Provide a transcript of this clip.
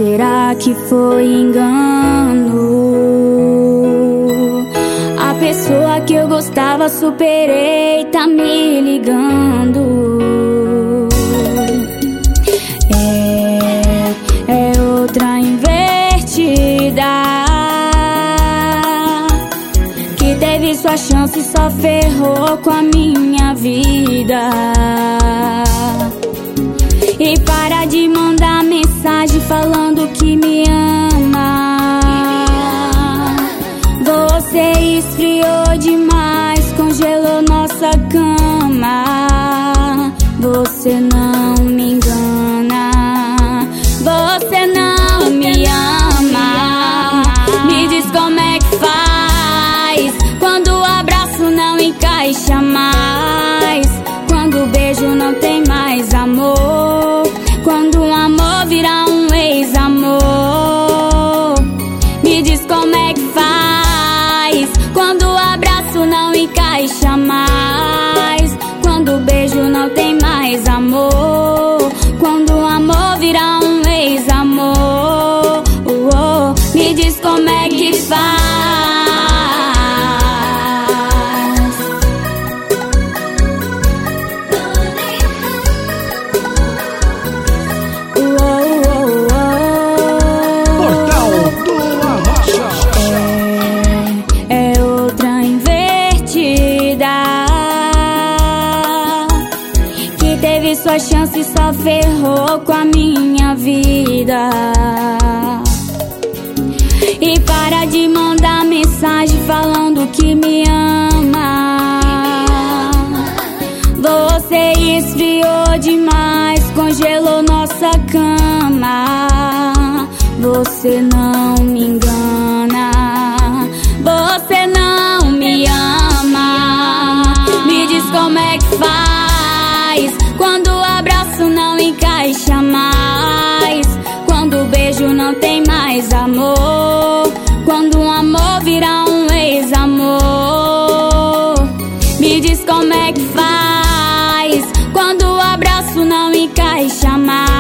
será que foi engano? A pessoa que eu gostava superei, tá me ligando. É outra invertida que teve sua chance e só ferrou com a minha vida. E para de mandar mensagem falando que me ama. Você esfriou demais, congelou nossa cama. Você não me engana, você não me ama. Me diz como é que faz quando o abraço não encaixa mais, quando o beijo não tem mais amor, quando um amor vira um ex-amor. Me diz como é que faz quando o abraço não encaixa mais, quando o beijo não tem mais amor, quando um amor vira um ex-amor. Me diz como é que faz. Teve sua chance e só ferrou com a minha vida. E para de mandar mensagem falando que me ama. Você esfriou demais, congelou nossa cama. Você não me engana, você não me ama. Me diz como é que faz quando o abraço não encaixa mais, quando o beijo não tem mais amor, quando um amor vira um ex-amor. Me diz como é que faz quando o abraço não encaixa mais,